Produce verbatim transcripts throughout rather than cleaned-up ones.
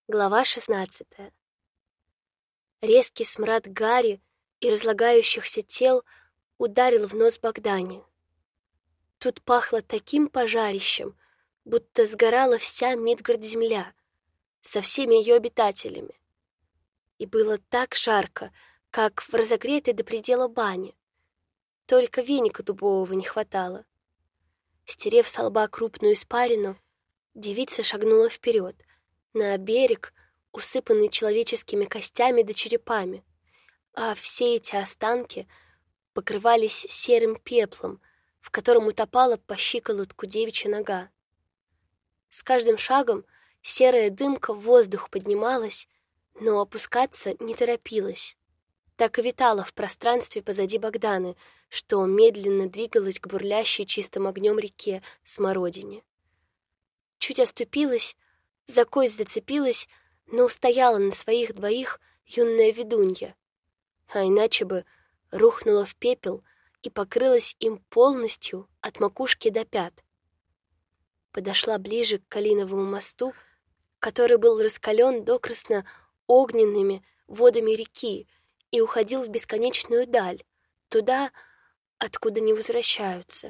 Глава шестнадцатая. Резкий смрад гари и разлагающихся тел ударил в нос Богдане. Тут пахло таким пожарищем, будто сгорала вся Мидгард-земля со всеми ее обитателями. И было так жарко, как в разогретой до предела бане. Только веника дубового не хватало. Стерев со лба крупную испарину, девица шагнула вперед, на берег, усыпанный человеческими костями да черепами, а все эти останки покрывались серым пеплом, в котором утопала по щиколотку девичья нога. С каждым шагом серая дымка в воздух поднималась, но опускаться не торопилась. Так и витала в пространстве позади Богданы, что медленно двигалась к бурлящей чистым огнем реке Смородине. Чуть оступилась, за кость зацепилась, но устояла на своих двоих юная ведунья, а иначе бы рухнула в пепел и покрылась им полностью от макушки до пят. Подошла ближе к Калиновому мосту, который был раскален докрасно огненными водами реки и уходил в бесконечную даль, туда, откуда не возвращаются.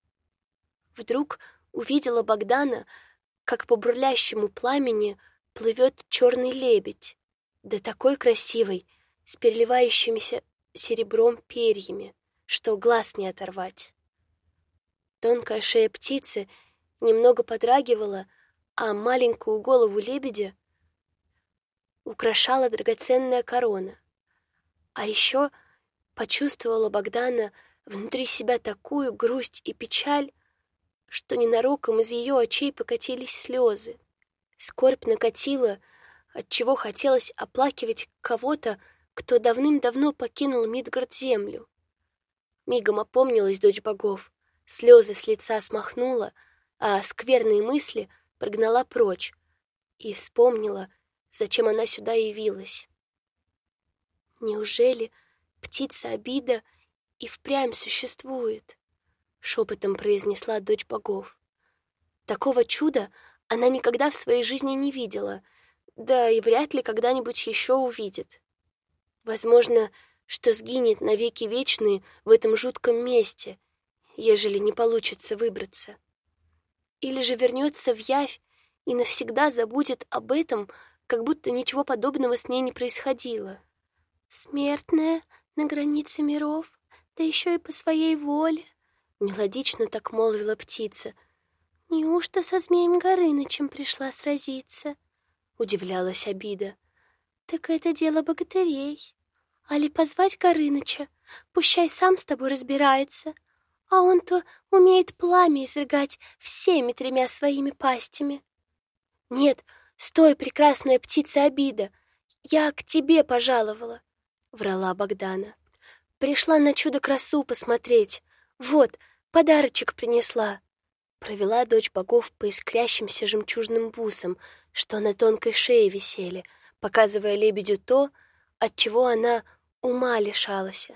Вдруг увидела Богдана, как по бурлящему пламени плывет черный лебедь, да такой красивый, с переливающимися серебром перьями, что глаз не оторвать. Тонкая шея птицы немного подрагивала, а маленькую голову лебедя украшала драгоценная корона. А еще почувствовала Богдана внутри себя такую грусть и печаль, что ненароком из ее очей покатились слезы. Скорбь накатила, отчего хотелось оплакивать кого-то, кто давным-давно покинул Мидгард-землю. Мигом опомнилась дочь богов, слезы с лица смахнула, а скверные мысли прогнала прочь и вспомнила, зачем она сюда явилась. Неужели птица Обида и впрямь существует? Шепотом произнесла дочь богов. Такого чуда она никогда в своей жизни не видела, да и вряд ли когда-нибудь еще увидит. Возможно, что сгинет навеки вечные в этом жутком месте, ежели не получится выбраться. Или же вернется в явь и навсегда забудет об этом, как будто ничего подобного с ней не происходило. Смертная на границе миров, да еще и по своей воле, мелодично так молвила птица. Неужто со змеем Горынычем пришла сразиться? Удивлялась Обида. Так это дело богатырей. Али позвать Горыныча, пущай сам с тобой разбирается, а он-то умеет пламя изрыгать всеми тремя своими пастями. Нет, стой, прекрасная птица Обида, я к тебе пожаловала, врала Богдана. Пришла на чудо-красу посмотреть. Вот, подарочек принесла. Провела дочь богов по искрящимся жемчужным бусам, что на тонкой шее висели, показывая лебедю то, от чего она ума лишалась.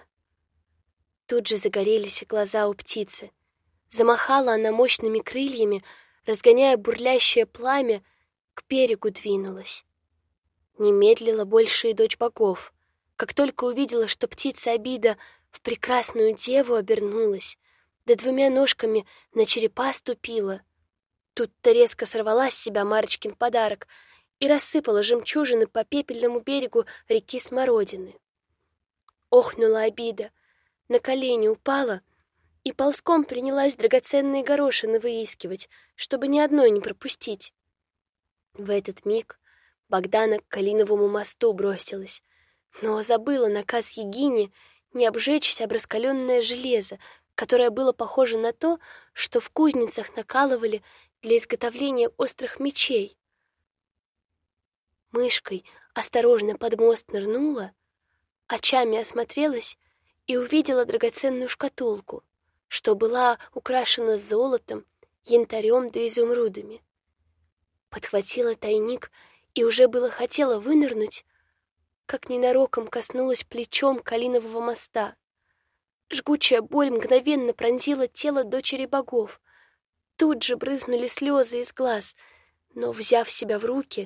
Тут же загорелись глаза у птицы. Замахала она мощными крыльями, разгоняя бурлящее пламя, к берегу двинулась. Не медлила больше и дочь богов. Как только увидела, что птица Обида в прекрасную деву обернулась, да двумя ножками на черепа ступила, тут-то резко сорвала с себя Марочкин подарок и рассыпала жемчужины по пепельному берегу реки Смородины. Охнула Обида, на колени упала и ползком принялась драгоценные горошины выискивать, чтобы ни одной не пропустить. В этот миг Богдана к Калиновому мосту бросилась, но забыла наказ Егине не обжечься об раскаленное железо, которое было похоже на то, что в кузницах накалывали для изготовления острых мечей. Мышкой осторожно под мост нырнула, очами осмотрелась и увидела драгоценную шкатулку, что была украшена золотом, янтарем да изумрудами. Подхватила тайник и уже было хотела вынырнуть, как ненароком коснулась плечом Калинового моста. Жгучая боль мгновенно пронзила тело дочери богов. Тут же брызнули слезы из глаз, но, взяв себя в руки,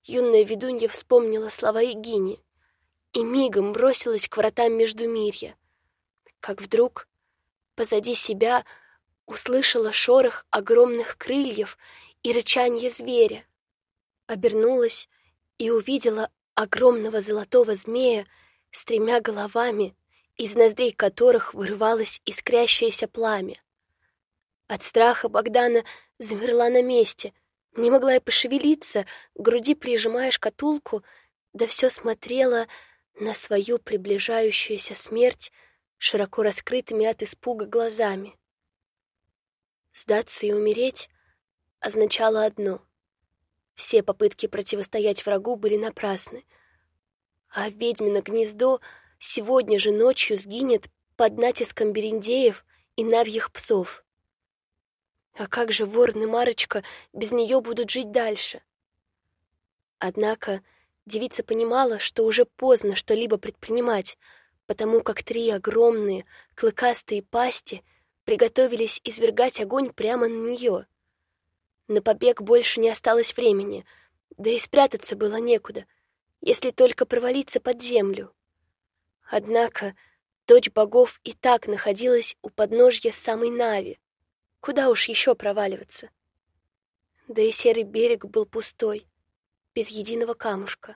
юная ведунья вспомнила слова Егини и мигом бросилась к вратам Междумирья, как вдруг позади себя услышала шорох огромных крыльев и рычанье зверя. Обернулась и увидела огромного золотого змея с тремя головами, из ноздрей которых вырывалось искрящееся пламя. От страха Богдана замерла на месте, не могла и пошевелиться, к груди прижимая шкатулку, да все смотрела на свою приближающуюся смерть широко раскрытыми от испуга глазами. Сдаться и умереть означало одно — все попытки противостоять врагу были напрасны, а ведьмино гнездо сегодня же ночью сгинет под натиском берендеев и навьих псов. А как же Ворон и Марочка без нее будут жить дальше? Однако девица понимала, что уже поздно что-либо предпринимать, потому как три огромные клыкастые пасти приготовились извергать огонь прямо на нее. На побег больше не осталось времени, да и спрятаться было некуда, если только провалиться под землю. Однако дочь богов и так находилась у подножья самой Нави. Куда уж еще проваливаться? Да и серый берег был пустой, без единого камушка.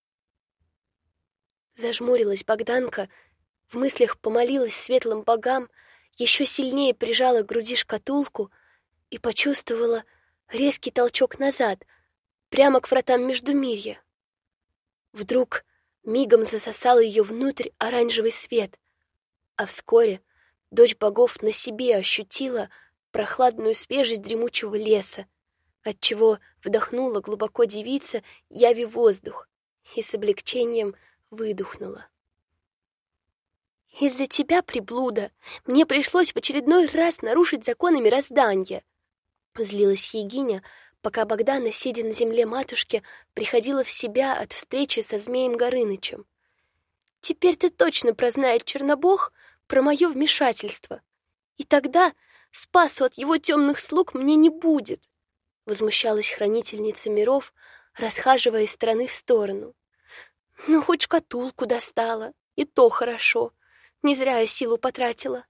Зажмурилась Богданка, в мыслях помолилась светлым богам, еще сильнее прижала к груди шкатулку и почувствовала резкий толчок назад, прямо к вратам Междумирья. Вдруг мигом засосал ее внутрь оранжевый свет, а вскоре дочь богов на себе ощутила прохладную свежесть дремучего леса, отчего вдохнула глубоко девица яви воздух и с облегчением выдохнула. «Из-за тебя, приблуда, мне пришлось в очередной раз нарушить законы мироздания», — злилась Егиня, пока Богдана, сидя на земле матушки, приходила в себя от встречи со змеем Горынычем. «Теперь ты точно прознает Чернобог про мое вмешательство, и тогда спасу от его темных слуг мне не будет», — возмущалась хранительница миров, расхаживая из стороны в сторону. «Ну, хоть шкатулку достала, и то хорошо. Не зря я силу потратила».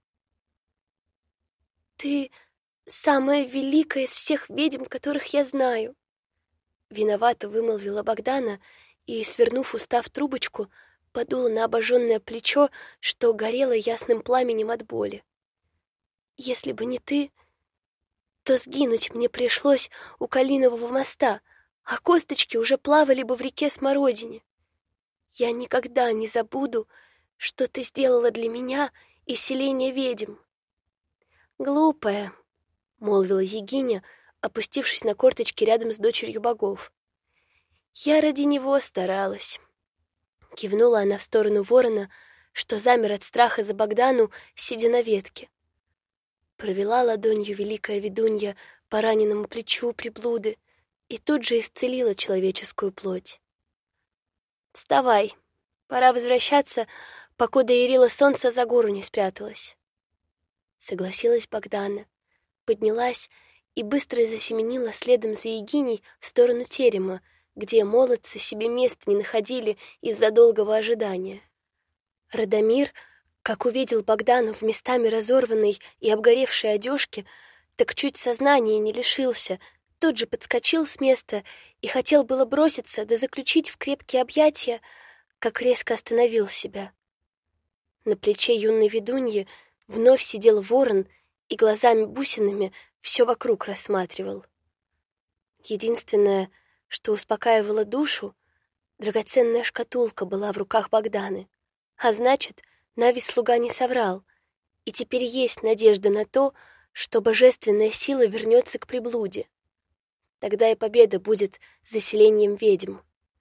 «Ты самая великая из всех ведьм, которых я знаю», — виновато вымолвила Богдана и, свернув уста в трубочку, подула на обожженное плечо, что горело ясным пламенем от боли. «Если бы не ты, то сгинуть мне пришлось у Калинового моста, а косточки уже плавали бы в реке Смородине. Я никогда не забуду, что ты сделала для меня и селения ведьм». «Глупая», — молвила Егиня, опустившись на корточки рядом с дочерью богов. «Я ради него старалась». Кивнула она в сторону ворона, что замер от страха за Богдану, сидя на ветке. Провела ладонью великая ведунья по раненому плечу приблуды и тут же исцелила человеческую плоть. «Вставай, пора возвращаться, покуда ярило солнце за гору не спряталось». Согласилась Богдана, поднялась и быстро засеменила следом за Егиней в сторону терема, где молодцы себе места не находили из-за долгого ожидания. Радомир, как увидел Богдану в местами разорванной и обгоревшей одежке, так чуть сознания не лишился, тут же подскочил с места и хотел было броситься да заключить в крепкие объятия, как резко остановил себя. На плече юной ведуньи вновь сидел ворон и глазами-бусинами все вокруг рассматривал. Единственное, что успокаивало душу, драгоценная шкатулка была в руках Богданы, а значит, Нави-слуга не соврал, и теперь есть надежда на то, что божественная сила вернется к приблуде. Тогда и победа будет заселением ведьм.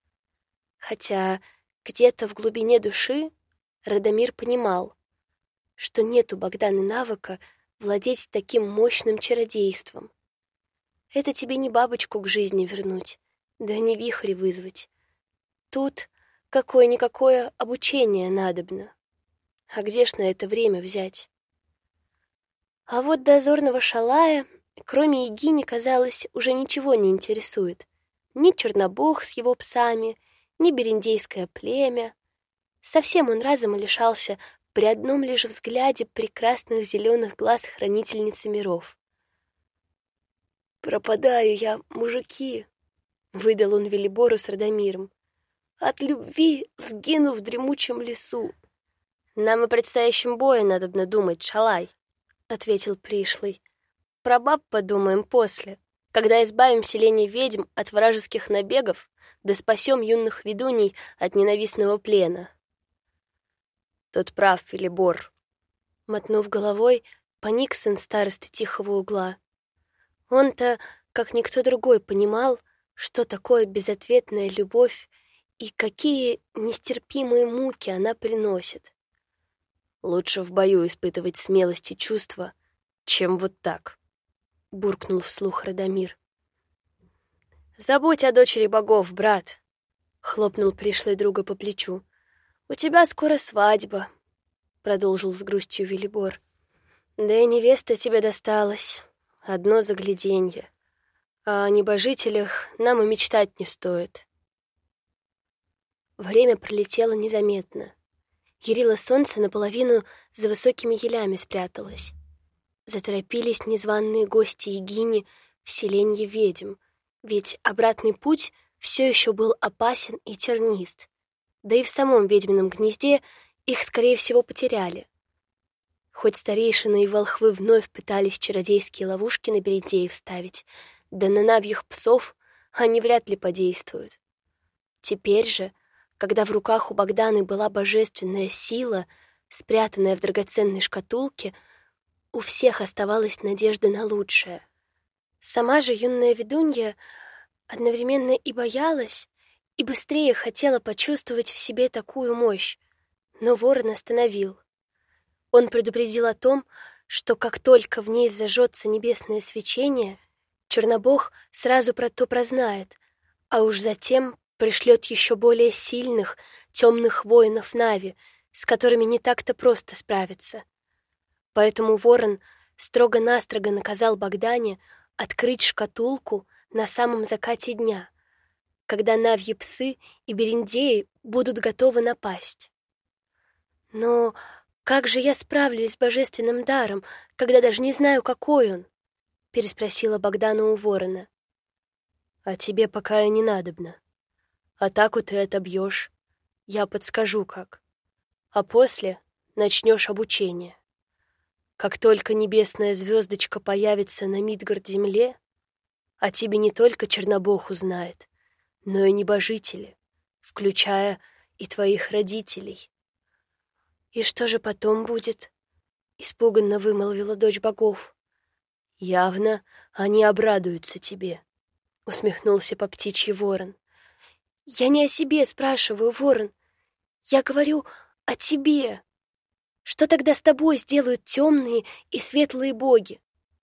Хотя где-то в глубине души Радомир понимал, что нет у Богданы навыка владеть таким мощным чародейством. Это тебе не бабочку к жизни вернуть, да не вихрь вызвать. Тут какое-никакое обучение надобно. А где ж на это время взять? А вот дозорного шалая, кроме Егини, казалось, уже ничего не интересует. ни Чернобог с его псами, ни бериндейское племя. Совсем он разом лишался при одном лишь взгляде прекрасных зеленых глаз хранительницы миров. «Пропадаю я, мужики!» — выдал он Велибору с Радомиром. «От любви сгину в дремучем лесу». «Нам о предстоящем бое надобно думать, Шалай», — ответил пришлый. «Про баб подумаем после, когда избавим селение ведьм от вражеских набегов, да спасем юных ведуней от ненавистного плена». «Тот прав, Велибор», — мотнув головой, поник сын старосты тихого угла. Он-то, как никто другой, понимал, что такое безответная любовь и какие нестерпимые муки она приносит. «Лучше в бою испытывать смелость и чувства, чем вот так», — буркнул вслух Радомир. «Забудь о дочери богов, брат», — хлопнул пришлый друга по плечу. «У тебя скоро свадьба», — продолжил с грустью Велибор. «Да и невеста тебе досталась. Одно загляденье. А о небожителях нам и мечтать не стоит». Время пролетело незаметно. Ярило солнце наполовину за высокими елями спряталось. Заторопились незваные гости Егини в селенье ведьм, ведь обратный путь все еще был опасен и тернист. Да и в самом ведьмином гнезде их, скорее всего, потеряли. Хоть старейшины и волхвы вновь пытались чародейские ловушки на берендеев ставить, да на навьих псов они вряд ли подействуют. Теперь же, когда в руках у Богданы была божественная сила, спрятанная в драгоценной шкатулке, у всех оставалась надежда на лучшее. Сама же юная ведунья одновременно и боялась, и быстрее хотела почувствовать в себе такую мощь, но ворон остановил. Он предупредил о том, что как только в ней зажжется небесное свечение, Чернобог сразу про то прознает, а уж затем пришлет еще более сильных, темных воинов Нави, с которыми не так-то просто справиться. Поэтому ворон строго-настрого наказал Богдане открыть шкатулку на самом закате дня, когда навьи псы и берендеи будут готовы напасть. «Но как же я справлюсь с божественным даром, когда даже не знаю, какой он?» — переспросила Богдана у ворона. «А тебе пока и не надобно. Атаку ты отобьешь, я подскажу как. А после начнешь обучение. Как только небесная звездочка появится на Мидгард-земле, а тебе не только Чернобог узнает, но и небожители, включая и твоих родителей». «И что же потом будет?» — испуганно вымолвила дочь богов. «Явно они обрадуются тебе», — усмехнулся по птичьи ворон. «Я не о себе спрашиваю, ворон. Я говорю о тебе. Что тогда с тобой сделают темные и светлые боги?»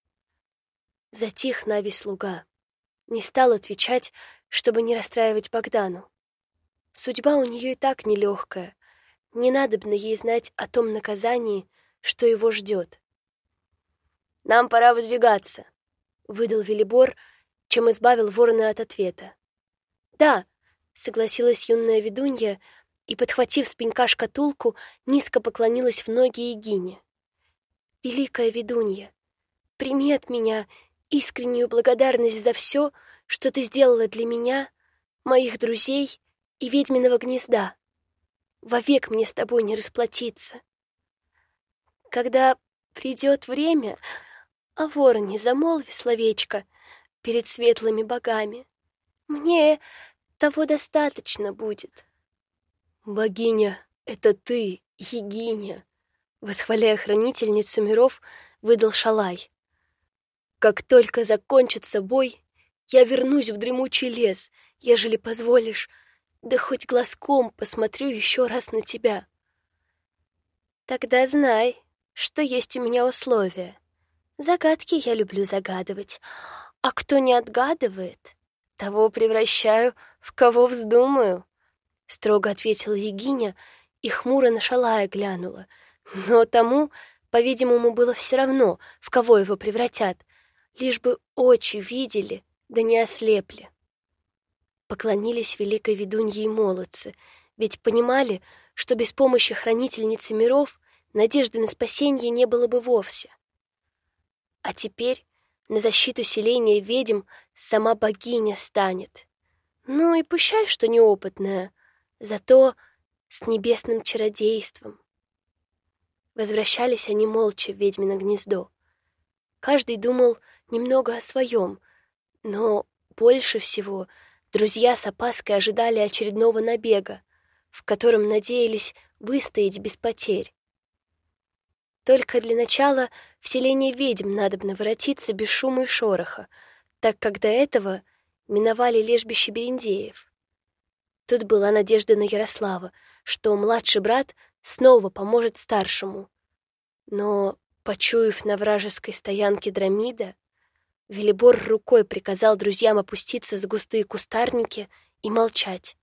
Затих Нави-слуга. Не стал отвечать, чтобы не расстраивать Богдану. Судьба у нее и так нелегкая. Не надобно ей знать о том наказании, что его ждет. «Нам пора выдвигаться», — выдал Велибор, чем избавил ворона от ответа. «Да», — согласилась юная ведунья и, подхватив с пенька шкатулку, низко поклонилась в ноги Егине. «Великая ведунья, прими от меня искреннюю благодарность за все, что ты сделала для меня, моих друзей и ведьминого гнезда. Вовек мне с тобой не расплатиться. Когда придет время, о вороне замолви словечко перед светлыми богами. Мне того достаточно будет». «Богиня, это ты, Егиня!» Восхваляя хранительницу миров, выдал Шалай. «Как только закончится бой, я вернусь в дремучий лес, ежели позволишь, да хоть глазком посмотрю еще раз на тебя». «Тогда знай, что есть у меня условия. Загадки я люблю загадывать, а кто не отгадывает, того превращаю в кого вздумаю», — строго ответила Егиня и хмуро на Шалая глянула. Но тому, по-видимому, было все равно, в кого его превратят, лишь бы очи видели, да не ослепли. поклонились великой ведунье и молодцы, ведь понимали, что без помощи хранительницы миров надежды на спасение не было бы вовсе. А теперь на защиту селения ведьм сама богиня станет. Ну и пущай, что неопытная, зато с небесным чародейством. Возвращались они молча в ведьмино гнездо. Каждый думал немного о своем, но больше всего друзья с опаской ожидали очередного набега, в котором надеялись выстоять без потерь. Только для начала в селение ведьм надобно воротиться без шума и шороха, так как до этого миновали лежбище берендеев. Тут была надежда на Ярослава, что младший брат снова поможет старшему. Но, почуяв на вражеской стоянке Драмида, Велибор рукой приказал друзьям опуститься за густые кустарники и молчать.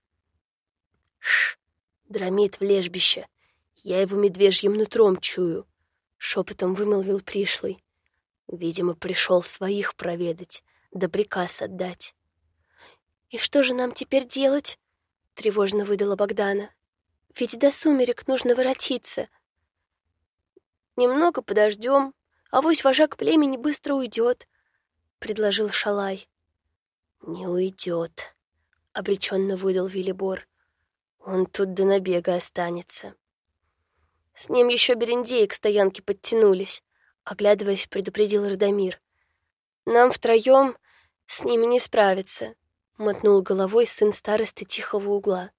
«Ш, Драмид в лежбище, я его медвежьим нутром чую», — шепотом вымолвил пришлый. «Видимо, пришел своих проведать, да приказ отдать». «И что же нам теперь делать?» — тревожно выдала Богдана. «Ведь до сумерек нужно воротиться». «Немного подождем, авось вожак племени быстро уйдет», — предложил Шалай. «Не уйдет», — обреченно выдал Велибор. «Он тут до набега останется». С ним еще берендеи к стоянке подтянулись, оглядываясь, предупредил Радомир. «Нам втроем с ними не справиться», — мотнул головой сын старосты тихого угла.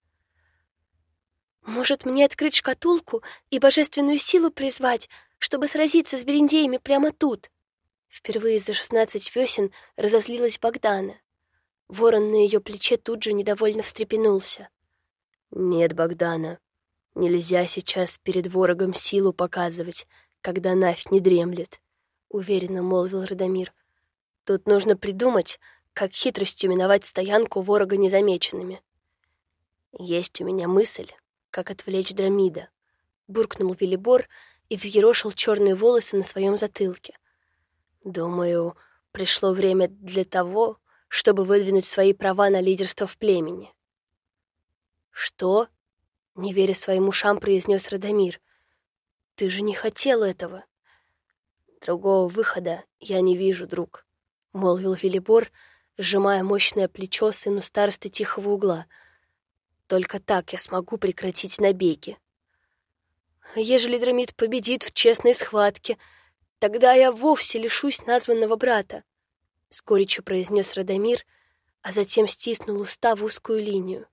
«Может, мне открыть шкатулку и божественную силу призвать, чтобы сразиться с берендеями прямо тут?» Впервые за шестнадцать весен разозлилась Богдана. Ворон на ее плече тут же недовольно встрепенулся. «Нет, Богдана, нельзя сейчас перед ворогом силу показывать, когда Навь не дремлет», — уверенно молвил Радомир. «Тут нужно придумать, как хитростью миновать стоянку ворога незамеченными». «Есть у меня мысль, как отвлечь Драмида», — буркнул Велибор и взъерошил черные волосы на своем затылке. «Думаю, пришло время для того, чтобы выдвинуть свои права на лидерство в племени». «Что?» — не веря своим ушам, произнес Радомир. «Ты же не хотел этого». «Другого выхода я не вижу, друг», — молвил Велибор, сжимая мощное плечо сыну старосты тихого угла. «Только так я смогу прекратить набеги. Ежели Драмид победит в честной схватке, тогда я вовсе лишусь названного брата», — с горечью произнес Радомир, а затем стиснул уста в узкую линию.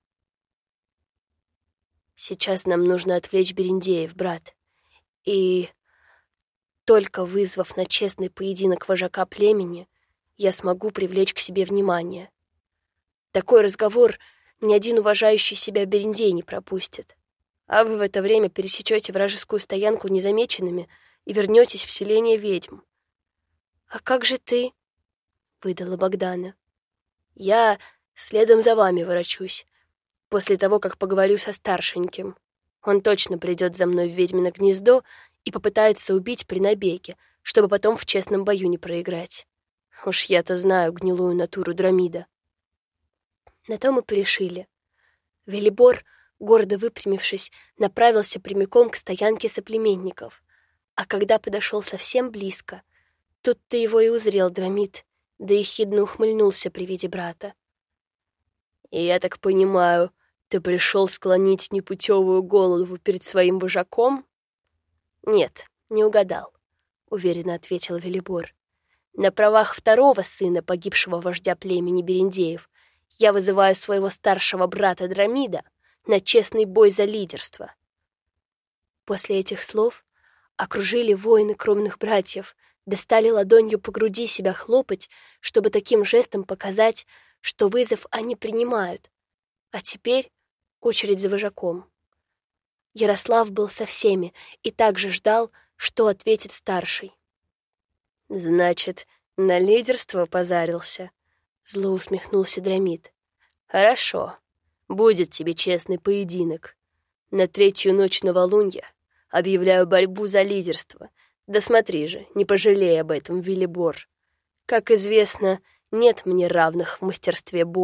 «Сейчас нам нужно отвлечь берендеев, брат, и только вызвав на честный поединок вожака племени, я смогу привлечь к себе внимание. Такой разговор ни один уважающий себя берендей не пропустит, а вы в это время пересечете вражескую стоянку незамеченными и вернетесь в селение ведьм». «А как же ты?» — выдала Богдана. «Я следом за вами ворочусь, после того, как поговорю со старшеньким. Он точно придет за мной в ведьмино гнездо и попытается убить при набеге, чтобы потом в честном бою не проиграть. Уж я-то знаю гнилую натуру Драмида». На то мы порешили. Велибор, гордо выпрямившись, направился прямиком к стоянке соплеменников, а когда подошел совсем близко, тут-то его и узрел Драмид, да ехидно ухмыльнулся при виде брата. «И я так понимаю, ты пришел склонить непутевую голову перед своим вожаком?» «Нет, не угадал», — уверенно ответил Велибор. «На правах второго сына погибшего вождя племени берендеев я вызываю своего старшего брата Драмида на честный бой за лидерство». После этих слов окружили воины кровных братьев, да стали ладонью по груди себя хлопать, чтобы таким жестом показать, что вызов они принимают. А теперь очередь за вожаком. Ярослав был со всеми и также ждал, что ответит старший. «Значит, на лидерство позарился?» — зло усмехнулся Драмид. «Хорошо, будет тебе честный поединок. На третью ночь новолунья объявляю борьбу за лидерство. Да смотри же, не пожалей об этом, Велибор. Как известно, нет мне равных в мастерстве боя,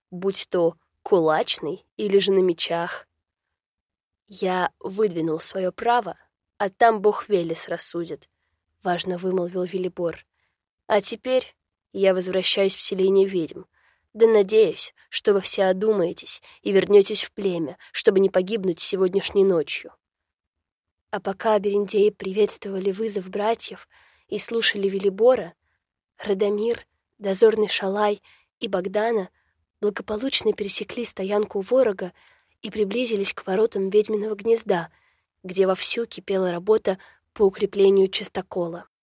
будь то кулачный или же на мечах. Я выдвинул свое право, а там бог Велес рассудит, — важно вымолвил Велибор. А теперь я возвращаюсь в селение ведьм, да надеюсь, что вы все одумаетесь и вернетесь в племя, чтобы не погибнуть сегодняшней ночью. А пока берендеи приветствовали вызов братьев и слушали Велибора, Радомир, дозорный Шалай и Богдана благополучно пересекли стоянку ворога и приблизились к воротам ведьминого гнезда, где вовсю кипела работа по укреплению чистокола.